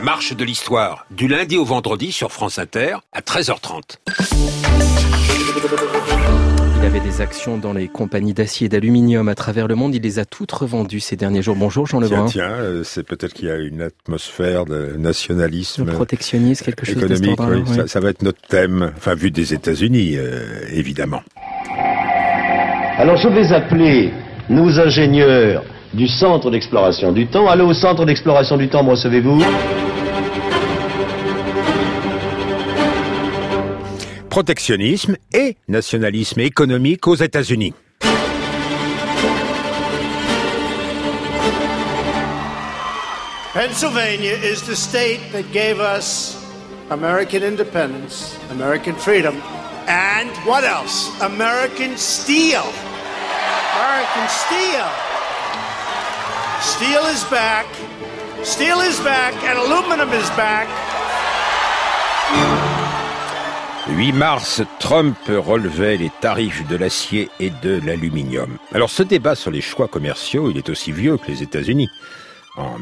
marche de l'histoire, du lundi au vendredi sur France Inter à 13h30. Il avait des actions dans les compagnies d'acier et d'aluminium à travers le monde. Il les a toutes revendues ces derniers jours. Bonjour Jean Lebrun. Tiens, c'est peut-être qu'il y a une atmosphère de nationalisme. Le protectionnisme, quelque chose économique, de oui. Ça va être notre thème, enfin vu des États-Unis, évidemment. Alors je vais appeler nos ingénieurs du centre d'exploration du temps. Allô, au centre d'exploration du temps, me recevez-vous ? Protectionnisme et nationalisme économique aux États-Unis. Pennsylvania is the state that gave us American independence, American freedom, and what else? American steel. American steel. Steel is back. Steel is back and aluminum is back. 8 mars, Trump relevait les tarifs de l'acier et de l'aluminium. Alors ce débat sur les choix commerciaux, il est aussi vieux que les États-Unis. En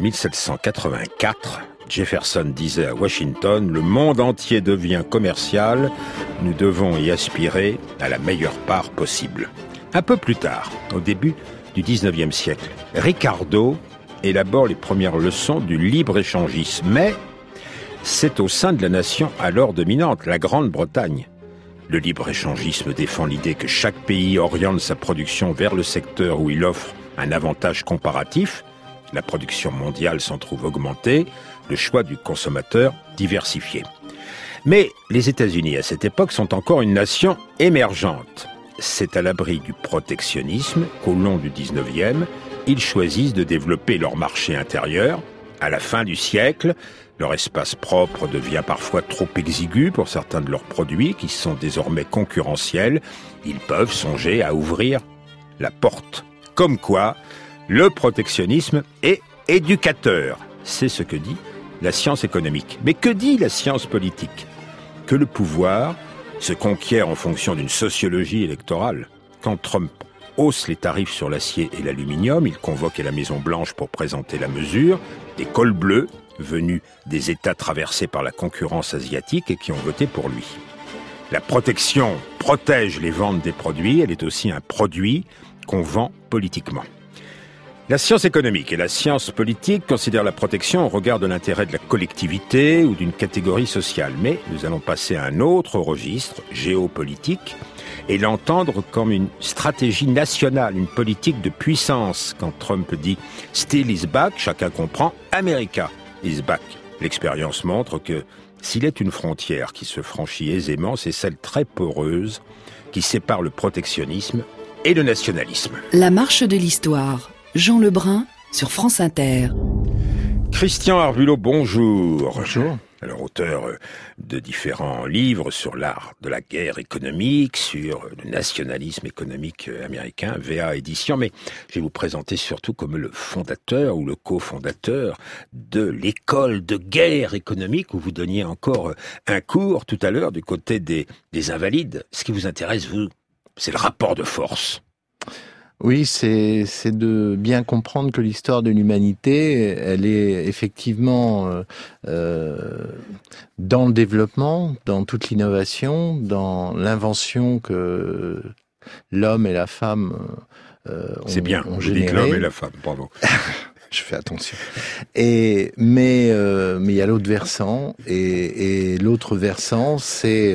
1784, Jefferson disait à Washington « Le monde entier devient commercial, nous devons y aspirer à la meilleure part possible ». Un peu plus tard, au début du 19e siècle, Ricardo élabore les premières leçons du libre-échangisme, mais c'est au sein de la nation alors dominante, la Grande-Bretagne. Le libre-échangisme défend l'idée que chaque pays oriente sa production vers le secteur où il offre un avantage comparatif. La production mondiale s'en trouve augmentée, le choix du consommateur diversifié. Mais les États-Unis, à cette époque, sont encore une nation émergente. C'est à l'abri du protectionnisme qu'au long du 19e, ils choisissent de développer leur marché intérieur. À la fin du siècle, leur espace propre devient parfois trop exigu pour certains de leurs produits qui sont désormais concurrentiels. Ils peuvent songer à ouvrir la porte. Comme quoi, le protectionnisme est éducateur. C'est ce que dit la science économique. Mais que dit la science politique ? Que le pouvoir se conquiert en fonction d'une sociologie électorale. Quand Trump hausse les tarifs sur l'acier et l'aluminium, il convoque la Maison-Blanche pour présenter la mesure. Des cols bleus venus des États traversés par la concurrence asiatique et qui ont voté pour lui. La protection protège les ventes des produits, elle est aussi un produit qu'on vend politiquement. La science économique et la science politique considèrent la protection au regard de l'intérêt de la collectivité ou d'une catégorie sociale. Mais nous allons passer à un autre registre, géopolitique, et l'entendre comme une stratégie nationale, une politique de puissance. Quand Trump dit « Steel is back », chacun comprend « America is back ». L'expérience montre que s'il est une frontière qui se franchit aisément, c'est celle très poreuse qui sépare le protectionnisme et le nationalisme. La marche de l'histoire. Jean Lebrun sur France Inter. Christian Arbulot, bonjour. Bonjour. Alors, auteur de différents livres sur l'art de la guerre économique, sur le nationalisme économique américain, VA Édition, mais je vais vous présenter surtout comme le fondateur ou le cofondateur de l'école de guerre économique où vous donniez encore un cours tout à l'heure du côté des Invalides. Ce qui vous intéresse, vous, c'est le rapport de force. Oui, c'est de bien comprendre que l'histoire de l'humanité, elle est effectivement dans le développement, dans toute l'innovation, dans l'invention que l'homme et la femme c'est bien, ont je dis que généré. l'homme et la femme, bravo. Je fais attention. Mais il y a l'autre versant, et l'autre versant, c'est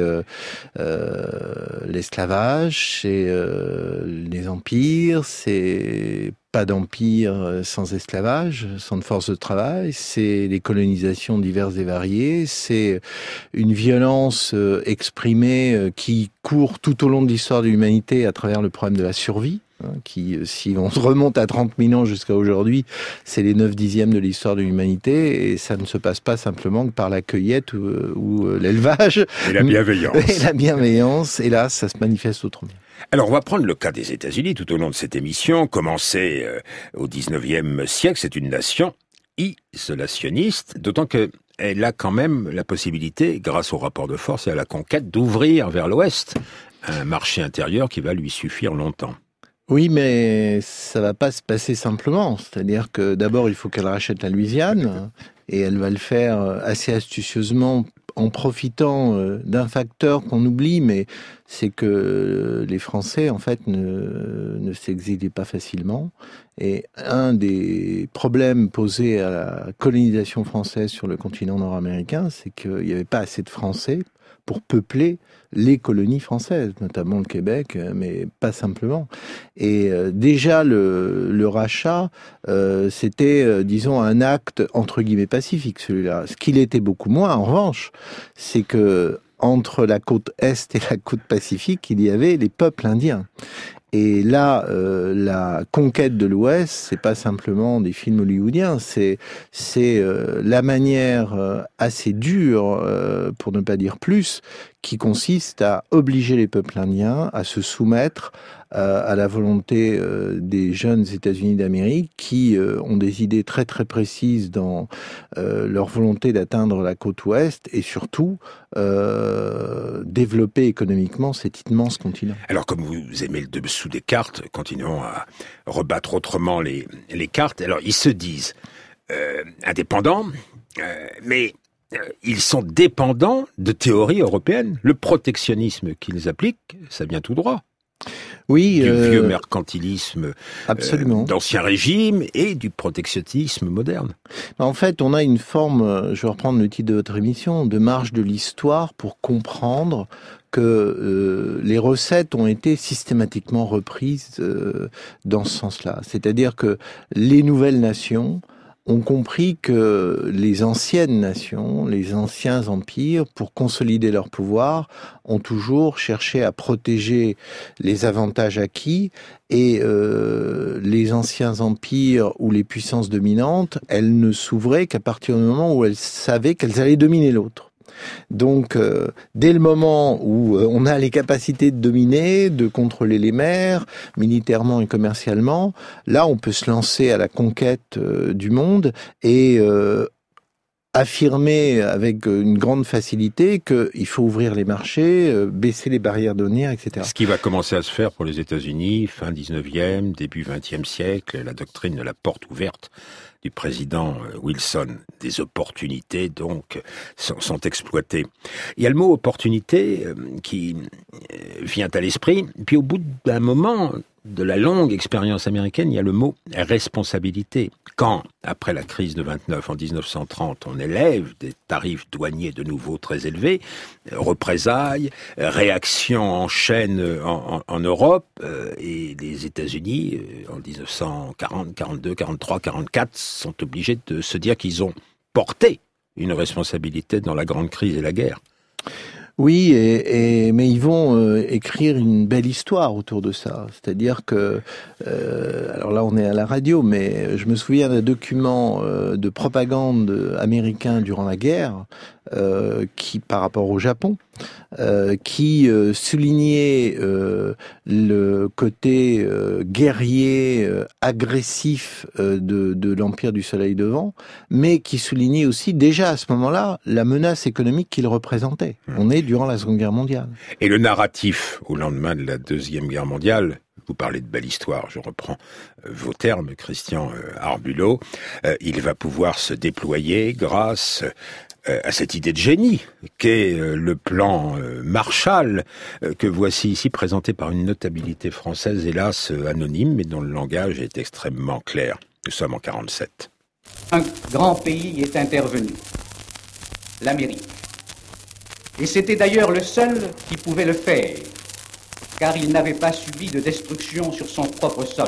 l'esclavage, c'est les empires, c'est pas d'empire sans esclavage, sans force de travail, c'est les colonisations diverses et variées, c'est une violence exprimée qui court tout au long de l'histoire de l'humanité à travers le problème de la survie. Qui, si on se remonte à 30 000 ans jusqu'à aujourd'hui, c'est les 9/10 de l'histoire de l'humanité, et ça ne se passe pas simplement que par la cueillette ou l'élevage. Et la bienveillance. Et la bienveillance, et là, ça se manifeste autrement. Alors, on va prendre le cas des États-Unis tout au long de cette émission. Commencé au 19e siècle, c'est une nation isolationniste, d'autant qu'elle a quand même la possibilité, grâce au rapport de force et à la conquête, d'ouvrir vers l'Ouest un marché intérieur qui va lui suffire longtemps. Oui, mais ça va pas se passer simplement. C'est-à-dire que d'abord, il faut qu'elle rachète la Louisiane, et elle va le faire assez astucieusement en profitant d'un facteur qu'on oublie, mais c'est que les Français, en fait, ne s'exilient pas facilement. Et un des problèmes posés à la colonisation française sur le continent nord-américain, c'est qu'il n'y avait pas assez de Français pour peupler les colonies françaises, notamment le Québec, mais pas simplement. Et déjà, le rachat, c'était, disons, un acte, entre guillemets, pacifique, celui-là. Ce qu'il était beaucoup moins, en revanche, c'est que entre la côte Est et la côte Pacifique, il y avait les peuples indiens. Et là, la conquête de l'Ouest, c'est pas simplement des films hollywoodiens, c'est la manière assez dure, pour ne pas dire plus, qui consiste à obliger les peuples indiens à se soumettre à la volonté des jeunes États-Unis d'Amérique qui ont des idées très très précises dans leur volonté d'atteindre la côte ouest et surtout développer économiquement cet immense continent. Alors, comme vous aimez le dessous des cartes, continuons à rebattre autrement les cartes. Alors, ils se disent indépendants, mais ils sont dépendants de théories européennes. Le protectionnisme qu'ils appliquent, ça vient tout droit. Oui, du vieux mercantilisme d'Ancien Régime et du protectionnisme moderne. En fait, on a une forme, je vais reprendre le titre de votre émission, de marge de l'histoire pour comprendre que les recettes ont été systématiquement reprises dans ce sens-là. C'est-à-dire que les nouvelles nations ont compris que les anciennes nations, les anciens empires, pour consolider leur pouvoir, ont toujours cherché à protéger les avantages acquis et les anciens empires ou les puissances dominantes, elles ne s'ouvraient qu'à partir du moment où elles savaient qu'elles allaient dominer l'autre. Donc, dès le moment où on a les capacités de dominer, de contrôler les mers, militairement et commercialement, là, on peut se lancer à la conquête du monde et affirmer avec une grande facilité qu'il faut ouvrir les marchés, baisser les barrières douanières, etc. Ce qui va commencer à se faire pour les États-Unis, fin 19e, début 20e siècle, la doctrine de la porte ouverte du président Wilson. Des opportunités, donc, sont exploitées. Il y a le mot opportunité qui vient à l'esprit, puis au bout d'un moment de la longue expérience américaine, il y a le mot responsabilité. Quand, après la crise de 29, en 1930, on élève des tarifs douaniers de nouveau très élevés, représailles, réactions en chaîne en Europe, et les États-Unis, en 1940, 42, 43, 44, sont obligés de se dire qu'ils ont porté une responsabilité dans la grande crise et la guerre. Oui, mais ils vont écrire une belle histoire autour de ça. C'est-à-dire que, alors là on est à la radio, mais je me souviens d'un document de propagande américain durant la guerre, qui, par rapport au Japon, qui soulignait le côté guerrier, agressif de l'Empire du Soleil Levant, mais qui soulignait aussi déjà à ce moment-là la menace économique qu'il représentait. On est durant la Seconde Guerre mondiale. Et le narratif au lendemain de la Deuxième Guerre mondiale, vous parlez de belle histoire, je reprends vos termes, Christian Arbulot, il va pouvoir se déployer grâce à cette idée de génie qu'est le plan Marshall, que voici ici présenté par une notabilité française, hélas anonyme, mais dont le langage est extrêmement clair. Nous sommes en 47. Un grand pays est intervenu, l'Amérique. Et c'était d'ailleurs le seul qui pouvait le faire, car il n'avait pas subi de destruction sur son propre sol.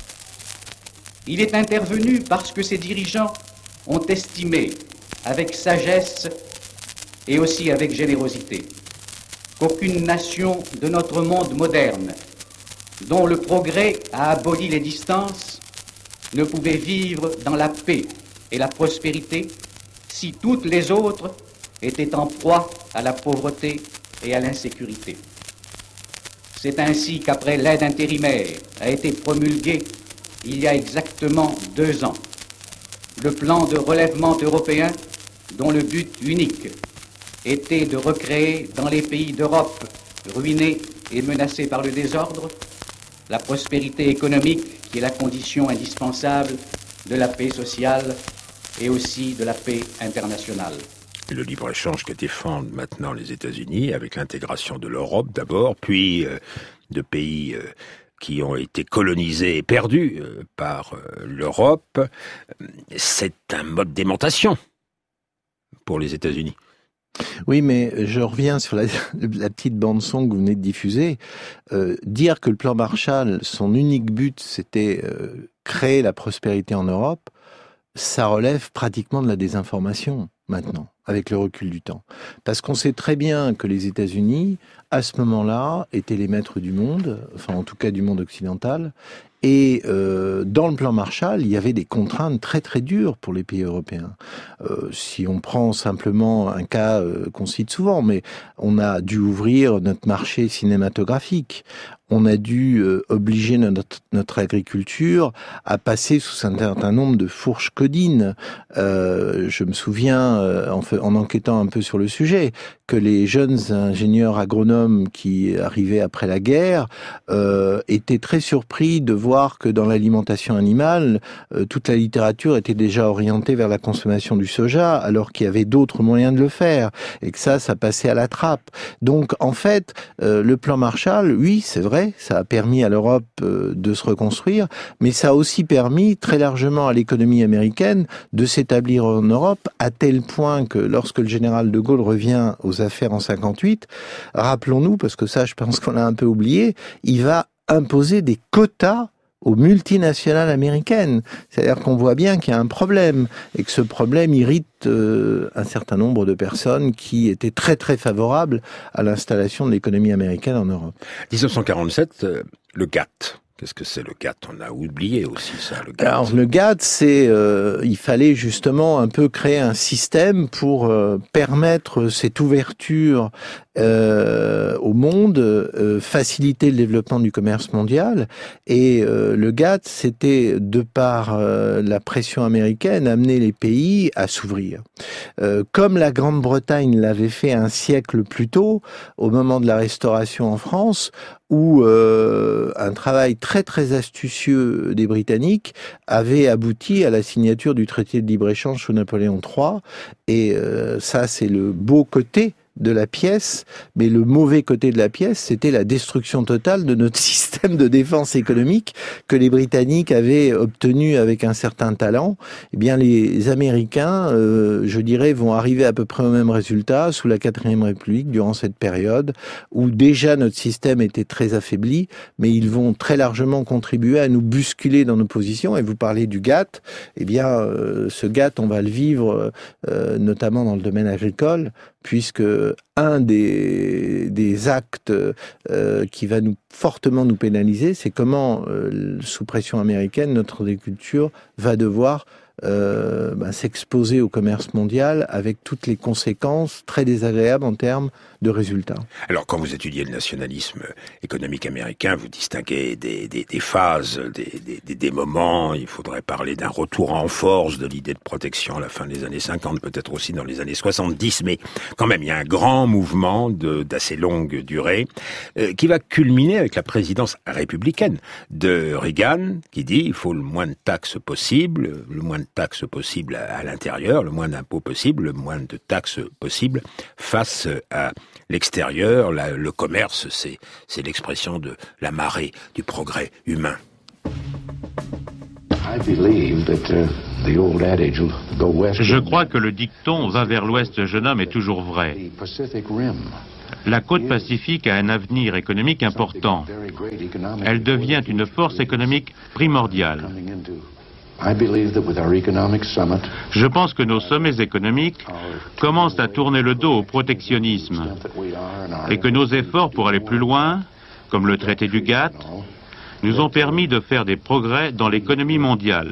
Il est intervenu parce que ses dirigeants ont estimé, avec sagesse et aussi avec générosité, qu'aucune nation de notre monde moderne, dont le progrès a aboli les distances, ne pouvait vivre dans la paix et la prospérité si toutes les autres étaient en proie à la pauvreté et à l'insécurité. C'est ainsi qu'après l'aide intérimaire a été promulguée il y a exactement 2 ans, le plan de relèvement européen dont le but unique était de recréer dans les pays d'Europe ruinés et menacés par le désordre la prospérité économique qui est la condition indispensable de la paix sociale et aussi de la paix internationale. Le libre-échange que défendent maintenant les États-Unis, avec l'intégration de l'Europe d'abord, puis de pays qui ont été colonisés et perdus par l'Europe, c'est un mode d'aimantation pour les États-Unis. Oui, mais je reviens sur la petite bande-son que vous venez de diffuser. Dire que le plan Marshall, son unique but, c'était créer la prospérité en Europe, ça relève pratiquement de la désinformation maintenant, avec le recul du temps. Parce qu'on sait très bien que les États-Unis, à ce moment-là, étaient les maîtres du monde, enfin en tout cas du monde occidental, et dans le plan Marshall, il y avait des contraintes très très dures pour les pays européens. Si on prend simplement un cas qu'on cite souvent, mais on a dû ouvrir notre marché cinématographique. On a dû obliger notre agriculture à passer sous un certain nombre de fourches codines. Je me souviens, en enquêtant un peu sur le sujet, que les jeunes ingénieurs agronomes qui arrivaient après la guerre étaient très surpris de voir que dans l'alimentation animale, toute la littérature était déjà orientée vers la consommation du soja, alors qu'il y avait d'autres moyens de le faire, et que ça passait à la trappe. Donc, en fait, le plan Marshall, oui, c'est vrai, ça a permis à l'Europe de se reconstruire, mais ça a aussi permis très largement à l'économie américaine de s'établir en Europe, à tel point que lorsque le général de Gaulle revient aux affaires en 58, rappelons-nous, parce que ça je pense qu'on l'a un peu oublié, il va imposer des quotas aux multinationales américaines. C'est-à-dire qu'on voit bien qu'il y a un problème, et que ce problème irrite un certain nombre de personnes qui étaient très très favorables à l'installation de l'économie américaine en Europe. 1947, le GATT. Qu'est-ce que c'est le GATT? On a oublié aussi ça, le GATT. Alors le GATT, c'est il fallait justement un peu créer un système pour permettre cette ouverture au monde, faciliter le développement du commerce mondial. Et le GATT, c'était, de par la pression américaine, amener les pays à s'ouvrir. Comme la Grande-Bretagne l'avait fait un siècle plus tôt, au moment de la Restauration en France, où un travail très très astucieux des Britanniques avait abouti à la signature du traité de libre-échange sous Napoléon III. Et ça, c'est le beau côté de la pièce, mais le mauvais côté de la pièce, c'était la destruction totale de notre système de défense économique que les Britanniques avaient obtenu avec un certain talent. Eh bien, les Américains, je dirais, vont arriver à peu près au même résultat sous la 4e République, durant cette période, où déjà notre système était très affaibli, mais ils vont très largement contribuer à nous bousculer dans nos positions. Et vous parlez du GATT, eh bien, ce GATT, on va le vivre notamment dans le domaine agricole, puisque un des actes qui va fortement nous pénaliser, c'est comment, sous pression américaine, notre agriculture va devoir s'exposer au commerce mondial avec toutes les conséquences très désagréables en termes de résultats. Alors, quand vous étudiez le nationalisme économique américain, vous distinguez des phases, des moments. Il faudrait parler d'un retour en force de l'idée de protection à la fin des années 50, peut-être aussi dans les années 70, mais quand même, il y a un grand mouvement d'assez longue durée qui va culminer avec la présidence républicaine de Reagan, qui dit il faut le moins de taxes possible, à l'intérieur, le moins d'impôts possible, le moins de taxes possible face à l'extérieur. Le commerce, c'est l'expression de la marée du progrès humain. Je crois que le dicton « va vers l'ouest, jeune homme » est toujours vrai. La côte pacifique a un avenir économique important. Elle devient une force économique primordiale. Je pense que nos sommets économiques commencent à tourner le dos au protectionnisme et que nos efforts pour aller plus loin, comme le traité du GATT, nous ont permis de faire des progrès dans l'économie mondiale.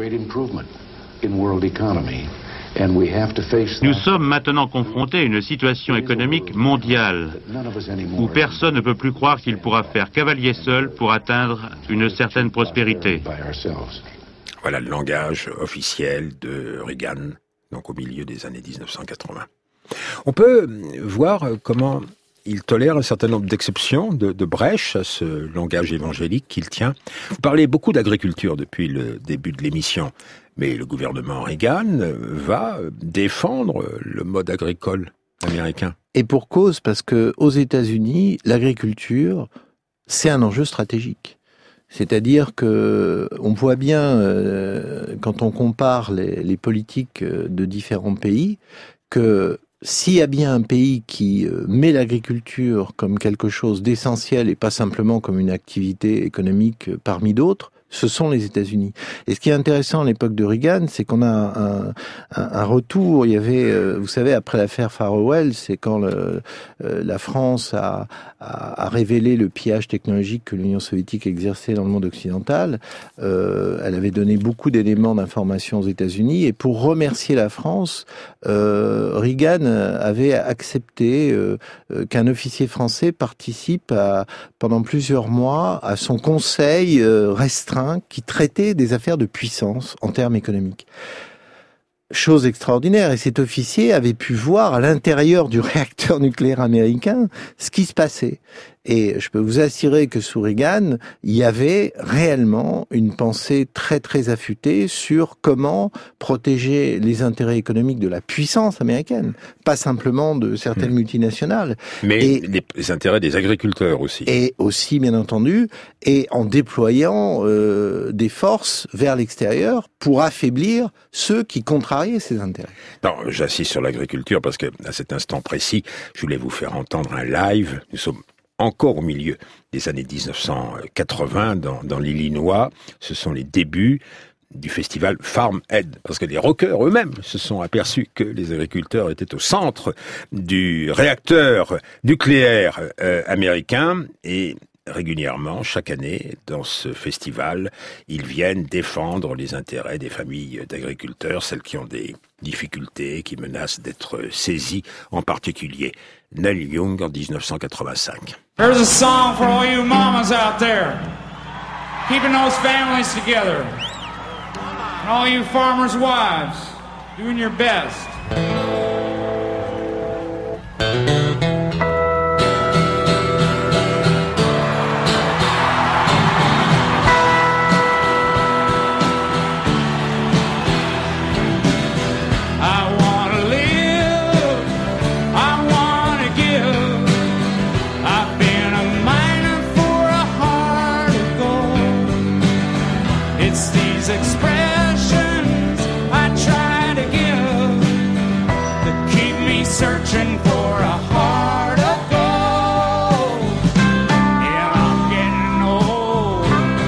Nous sommes maintenant confrontés à une situation économique mondiale où personne ne peut plus croire qu'il pourra faire cavalier seul pour atteindre une certaine prospérité. Voilà le langage officiel de Reagan, donc au milieu des années 1980. On peut voir comment il tolère un certain nombre d'exceptions, de brèches à ce langage évangélique qu'il tient. Vous parlez beaucoup d'agriculture depuis le début de l'émission, mais le gouvernement Reagan va défendre le mode agricole américain. Et pour cause, parce que aux États-Unis, l'agriculture, c'est un enjeu stratégique. C'est-à-dire que on voit bien, quand on compare les politiques de différents pays, que s'il y a bien un pays qui met l'agriculture comme quelque chose d'essentiel et pas simplement comme une activité économique parmi d'autres, ce sont les États-Unis. Et ce qui est intéressant à l'époque de Reagan, c'est qu'on a un retour. Il y avait, vous savez, après l'affaire Farewell, c'est quand la France a révélé le pillage technologique que l'Union soviétique exerçait dans le monde occidental. Elle avait donné beaucoup d'éléments d'information aux États-Unis. Et pour remercier la France, Reagan avait accepté qu'un officier français participe pendant plusieurs mois à son conseil restreint qui traitait des affaires de puissance en termes économiques. Chose extraordinaire, et cet officier avait pu voir à l'intérieur du réacteur nucléaire américain ce qui se passait. Et je peux vous assurer que sous Reagan, il y avait réellement une pensée très très affûtée sur comment protéger les intérêts économiques de la puissance américaine, pas simplement de certaines multinationales. Mais les intérêts des agriculteurs aussi. Et aussi, bien entendu, et en déployant des forces vers l'extérieur pour affaiblir ceux qui contrariaient ces intérêts. Non, j'insiste sur l'agriculture parce que à cet instant précis, je voulais vous faire entendre un live. Nous sommes encore au milieu des années 1980 dans l'Illinois. Ce sont les débuts du festival Farm Aid, parce que les rockers eux-mêmes se sont aperçus que les agriculteurs étaient au centre du réacteur nucléaire américain, et régulièrement, chaque année, dans ce festival, ils viennent défendre les intérêts des familles d'agriculteurs, celles qui ont des difficultés, qui menacent d'être saisies, en particulier Neil Young en 1985. Here's a song for all you mamas out there, keeping those families together, and all you farmers' wives, doing your best. Searching for a heart of gold, and I'm getting old.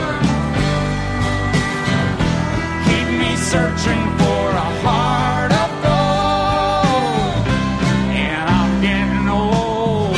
Keep me searching for a heart of gold, and I'm getting old.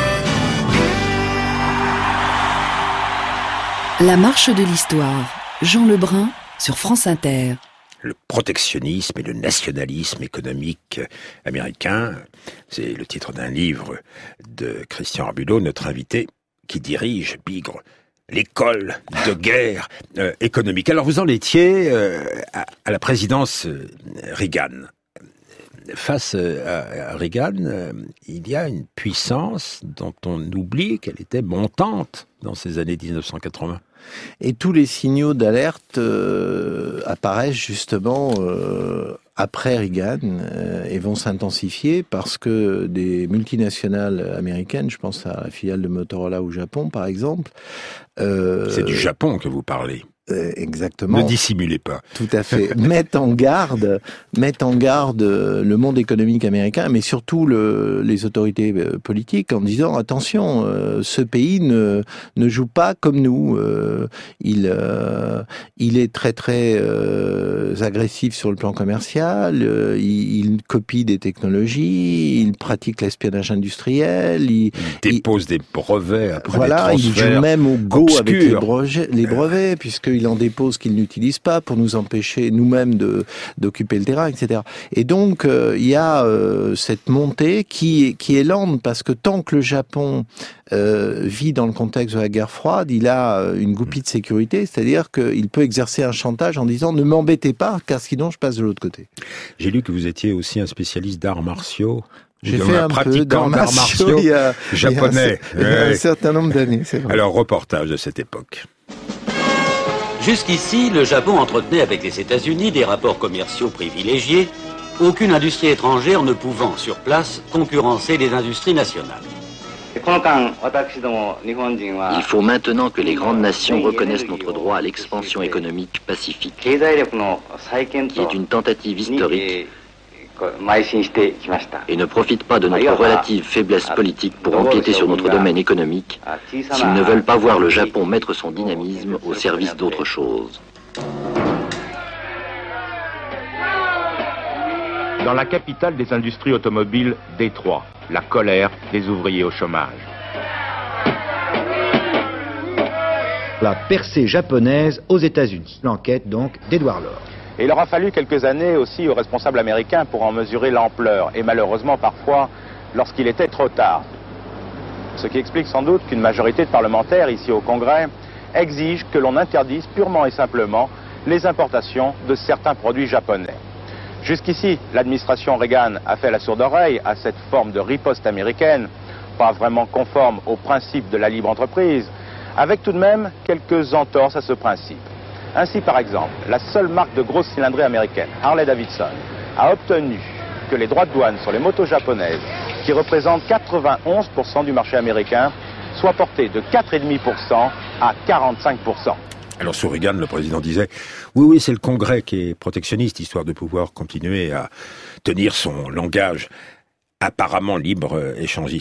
La marche de l'histoire, Jean Lebrun sur France Inter. Le protectionnisme et le nationalisme économique américain, c'est le titre d'un livre de Christian Arbulot, notre invité, qui dirige Bigre, l'école de guerre économique. Alors vous en étiez à la présidence Reagan. Face à Reagan, il y a une puissance dont on oublie qu'elle était montante dans ces années 1980. Et tous les signaux d'alerte apparaissent justement après Reagan et vont s'intensifier parce que des multinationales américaines, je pense à la filiale de Motorola au Japon par exemple. C'est du Japon que vous parlez. Exactement. Ne dissimulez pas. Tout à fait. Mettent en garde le monde économique américain, mais surtout les autorités politiques en disant attention, ce pays ne joue pas comme nous. Il est très très agressif sur le plan commercial. Il copie des technologies. Il pratique l'espionnage industriel. Il dépose des brevets après voilà, des transferts. Il joue même au go obscurs. avec les brevets, puisque qu'il en dépose qu'il n'utilise pas, pour nous empêcher nous-mêmes d'occuper le terrain, etc. Et donc, il y a cette montée qui est lente, parce que tant que le Japon vit dans le contexte de la guerre froide, il a une goupille de sécurité, c'est-à-dire qu'il peut exercer un chantage en disant « ne m'embêtez pas, car sinon je passe de l'autre côté ». J'ai lu que vous étiez aussi un spécialiste d'arts martiaux. J'ai fait un peu d'arts martiaux japonais. Il y a un certain nombre d'années, c'est vrai. Alors, reportage de cette époque. Jusqu'ici, le Japon entretenait avec les États-Unis des rapports commerciaux privilégiés, aucune industrie étrangère ne pouvant, sur place, concurrencer les industries nationales. Il faut maintenant que les grandes nations reconnaissent notre droit à l'expansion économique pacifique, qui est une tentative historique, et ne profite pas de notre relative faiblesse politique pour empiéter sur notre domaine économique, s'ils ne veulent pas voir le Japon mettre son dynamisme au service d'autre chose. Dans la capitale des industries automobiles, Détroit, la colère des ouvriers au chômage. La percée japonaise aux États-Unis. L'enquête donc d'Edouard Lord. Et il aura fallu quelques années aussi aux responsables américains pour en mesurer l'ampleur, et malheureusement parfois lorsqu'il était trop tard. Ce qui explique sans doute qu'une majorité de parlementaires ici au Congrès exige que l'on interdise purement et simplement les importations de certains produits japonais. Jusqu'ici, l'administration Reagan a fait la sourde oreille à cette forme de riposte américaine, pas vraiment conforme aux principes de la libre entreprise, avec tout de même quelques entorses à ce principe. Ainsi, par exemple, la seule marque de grosse cylindrée américaine, Harley-Davidson, a obtenu que les droits de douane sur les motos japonaises, qui représentent 91% du marché américain, soient portés de 4,5% à 45%. Alors sous Reagan, le président disait « Oui, c'est le Congrès qui est protectionniste, histoire de pouvoir continuer à tenir son langage apparemment libre-échangiste. »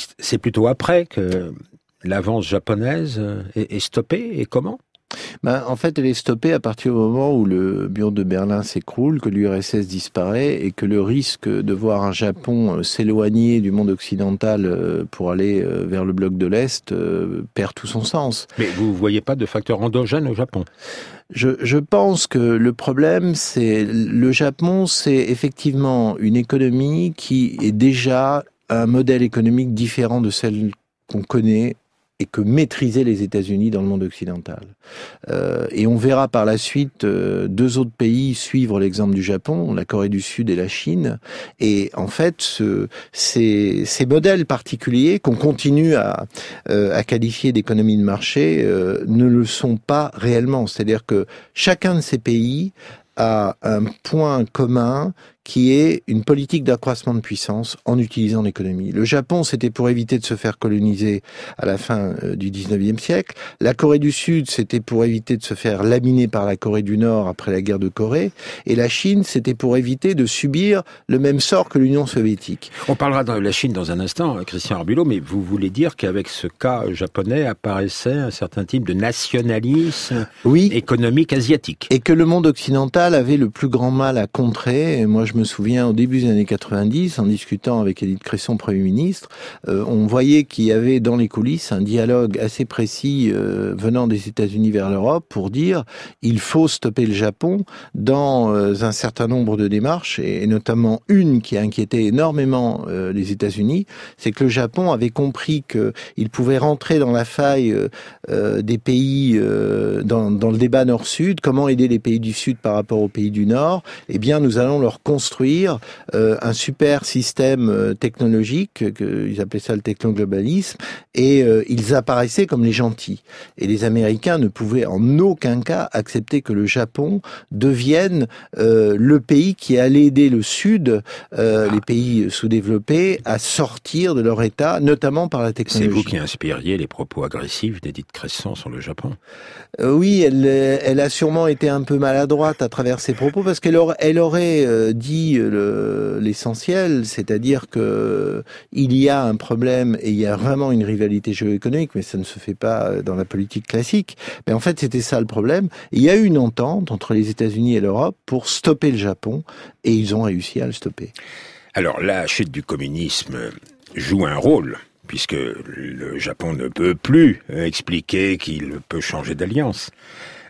C'est plutôt après que l'avance japonaise est stoppée, et comment ? En fait, elle est stoppée à partir du moment où le mur de Berlin s'écroule, que l'URSS disparaît et que le risque de voir un Japon s'éloigner du monde occidental pour aller vers le bloc de l'Est perd tout son sens. Mais vous ne voyez pas de facteur endogène au Japon ? Je pense que le problème, c'est le Japon, c'est effectivement une économie qui est déjà un modèle économique différent de celle qu'on connaît et que maîtrisaient les États-Unis dans le monde occidental. Et on verra par la suite deux autres pays suivre l'exemple du Japon, la Corée du Sud et la Chine. Et en fait, ces modèles particuliers qu'on continue à qualifier d'économie de marché ne le sont pas réellement. C'est-à-dire que chacun de ces pays a un point commun qui est une politique d'accroissement de puissance en utilisant l'économie. Le Japon, c'était pour éviter de se faire coloniser à la fin du 19e siècle. La Corée du Sud, c'était pour éviter de se faire laminer par la Corée du Nord après la guerre de Corée. Et la Chine, c'était pour éviter de subir le même sort que l'Union soviétique. On parlera de la Chine dans un instant, Christian Arbulot, mais vous voulez dire qu'avec ce cas japonais apparaissait un certain type de nationalisme économique asiatique. Et que le monde occidental avait le plus grand mal à contrer. Et moi, je me souviens, au début des années 90, en discutant avec Édith Cresson, Premier ministre, on voyait qu'il y avait dans les coulisses un dialogue assez précis venant des États-Unis vers l'Europe pour dire il faut stopper le Japon dans un certain nombre de démarches, et notamment une qui a inquiété énormément les États-Unis, c'est que le Japon avait compris qu'il pouvait rentrer dans la faille des pays dans le débat Nord-Sud, comment aider les pays du Sud par rapport aux pays du Nord. Eh bien, nous allons leur construire un super système technologique, ils appelaient ça le technoglobalisme, et ils apparaissaient comme les gentils. Et les Américains ne pouvaient en aucun cas accepter que le Japon devienne le pays qui allait aider le Sud, les pays sous-développés, à sortir de leur état, notamment par la technologie. C'est vous qui inspiriez les propos agressifs d'Édith Cresson sur le Japon. Oui, elle a sûrement été un peu maladroite à travers ses propos, parce qu'elle aurait dit l'essentiel, c'est-à-dire que il y a un problème et il y a vraiment une rivalité géoéconomique, mais ça ne se fait pas dans la politique classique. Mais en fait, c'était ça le problème. Il y a eu une entente entre les États-Unis et l'Europe pour stopper le Japon, et ils ont réussi à le stopper. Alors, la chute du communisme joue un rôle, puisque le Japon ne peut plus expliquer qu'il peut changer d'alliance.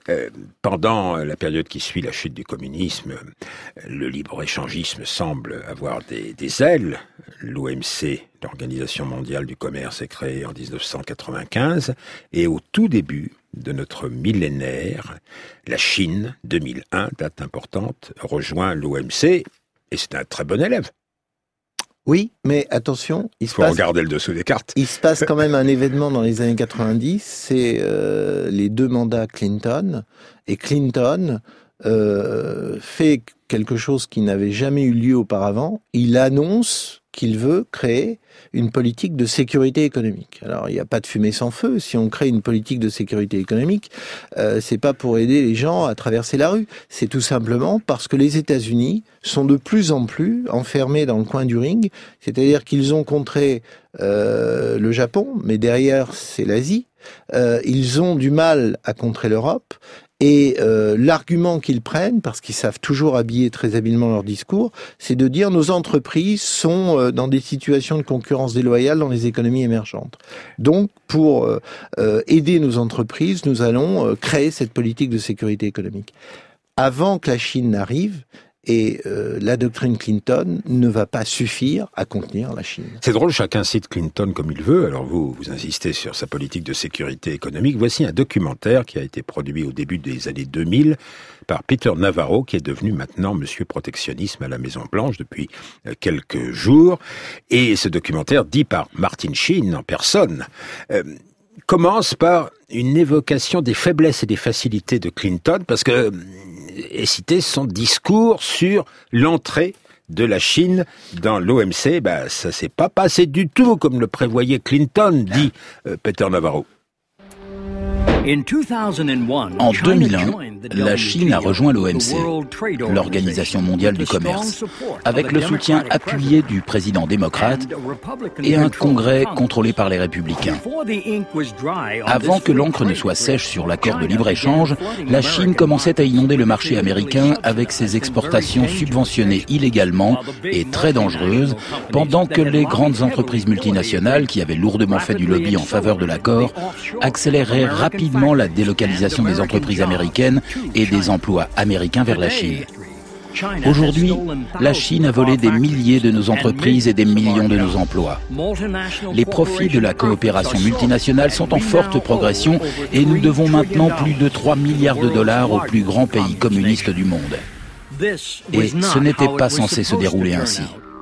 Pendant la période qui suit la chute du communisme, le libre-échangisme semble avoir des ailes. L'OMC, l'Organisation mondiale du commerce, est créée en 1995 et au tout début de notre millénaire, la Chine, 2001, date importante, rejoint l'OMC et c'est un très bon élève. Oui, mais attention, il faut regarder le dessous des cartes. Il se passe quand même un événement dans les années 90, c'est les 2 mandats Clinton, et Clinton fait quelque chose qui n'avait jamais eu lieu auparavant. Il annonce qu'il veut créer une politique de sécurité économique. Alors, il n'y a pas de fumée sans feu. Si on crée une politique de sécurité économique, c'est pas pour aider les gens à traverser la rue. C'est tout simplement parce que les États-Unis sont de plus en plus enfermés dans le coin du ring. C'est-à-dire qu'ils ont contré le Japon, mais derrière, c'est l'Asie. Ils ont du mal à contrer l'Europe. Et l'argument qu'ils prennent, parce qu'ils savent toujours habiller très habilement leur discours, c'est de dire nos entreprises sont dans des situations de concurrence déloyale dans les économies émergentes. Donc, pour aider nos entreprises, nous allons créer cette politique de sécurité économique. Avant que la Chine n'arrive, et la doctrine Clinton ne va pas suffire à contenir la Chine. C'est drôle, chacun cite Clinton comme il veut. Alors vous insistez sur sa politique de sécurité économique. Voici un documentaire qui a été produit au début des années 2000 par Peter Navarro, qui est devenu maintenant Monsieur Protectionnisme à la Maison-Blanche depuis quelques jours. Et ce documentaire, dit par Martin Sheen en personne, commence par une évocation des faiblesses et des facilités de Clinton, parce que est cité son discours sur l'entrée de la Chine dans l'OMC. Ça s'est pas passé du tout comme le prévoyait Clinton, dit Peter Navarro. En 2001, la Chine a rejoint l'OMC, l'Organisation mondiale du commerce, avec le soutien appuyé du président démocrate et un congrès contrôlé par les républicains. Avant que l'encre ne soit sèche sur l'accord de libre-échange, la Chine commençait à inonder le marché américain avec ses exportations subventionnées illégalement et très dangereuses, pendant que les grandes entreprises multinationales, qui avaient lourdement fait du lobby en faveur de l'accord, accéléraient rapidement la délocalisation des entreprises américaines et des emplois américains vers la Chine. Aujourd'hui, la Chine a volé des milliers de nos entreprises et des millions de nos emplois. Les profits de la coopération multinationale sont en forte progression et nous devons maintenant plus de 3 milliards de dollars aux plus grands pays communistes du monde. Et ce n'était pas censé se dérouler ainsi.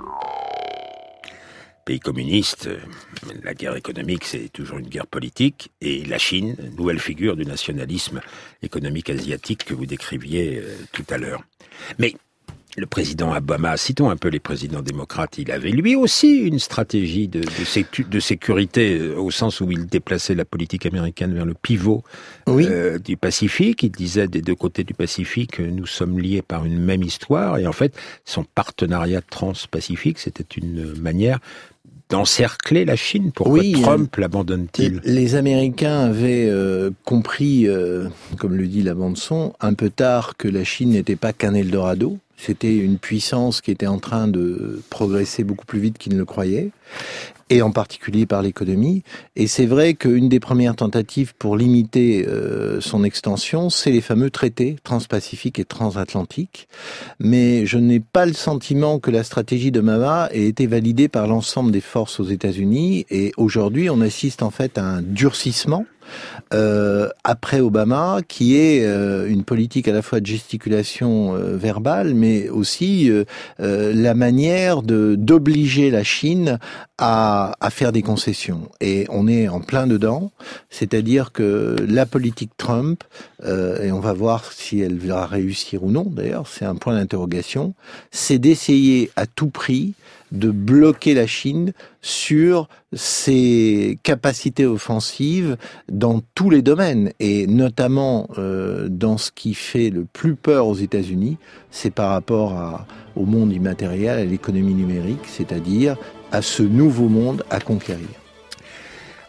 Pays communiste, la guerre économique, c'est toujours une guerre politique, et la Chine, nouvelle figure du nationalisme économique asiatique que vous décriviez tout à l'heure. Mais le président Obama, citons un peu les présidents démocrates, il avait lui aussi une stratégie de sécurité, au sens où il déplaçait la politique américaine vers le pivot du Pacifique. Il disait des 2 côtés du Pacifique, nous sommes liés par une même histoire, et en fait, son partenariat trans-pacifique, c'était une manière d'encercler la Chine. Pourquoi Trump l'abandonne-t-il ? Les Américains avaient compris, comme le dit la bande-son, un peu tard que la Chine n'était pas qu'un Eldorado. C'était une puissance qui était en train de progresser beaucoup plus vite qu'ils ne le croyaient, et en particulier par l'économie. Et c'est vrai qu'une des premières tentatives pour limiter son extension, c'est les fameux traités transpacifiques et transatlantiques. Mais je n'ai pas le sentiment que la stratégie de Obama ait été validée par l'ensemble des forces aux États-Unis. Et aujourd'hui, on assiste en fait à un durcissement après Obama, qui est une politique à la fois de gesticulation verbale, mais aussi la manière d'obliger la Chine à faire des concessions. Et on est en plein dedans, c'est-à-dire que la politique Trump, et on va voir si elle va réussir ou non, d'ailleurs, c'est un point d'interrogation, c'est d'essayer à tout prix de bloquer la Chine sur ses capacités offensives dans tous les domaines, et notamment dans ce qui fait le plus peur aux États-Unis, c'est par rapport au monde immatériel, à l'économie numérique, c'est-à-dire à ce nouveau monde à conquérir.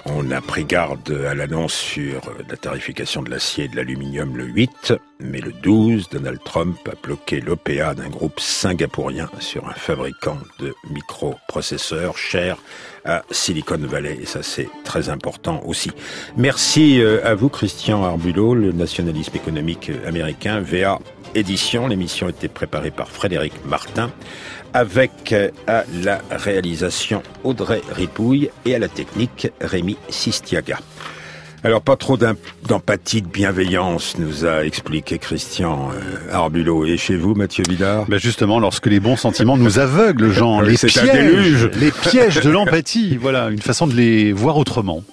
On a pris garde à l'annonce sur la tarification de l'acier et de l'aluminium le 8, mais le 12, Donald Trump a bloqué l'OPA d'un groupe singapourien sur un fabricant de microprocesseurs cher à Silicon Valley, et ça c'est très important aussi. Merci à vous Christian Arbulot, le nationalisme économique américain, VA Édition. L'émission a été préparée par Frédéric Martin, avec à la réalisation Audrey Ripouille et à la technique Rémi Sistiaga. Alors pas trop d'empathie, de bienveillance, nous a expliqué Christian Arbulot. Et chez vous, Mathieu Vidard? Justement, lorsque les bons sentiments nous aveuglent, Jean, c'est un déluge. les pièges de l'empathie, voilà, une façon de les voir autrement.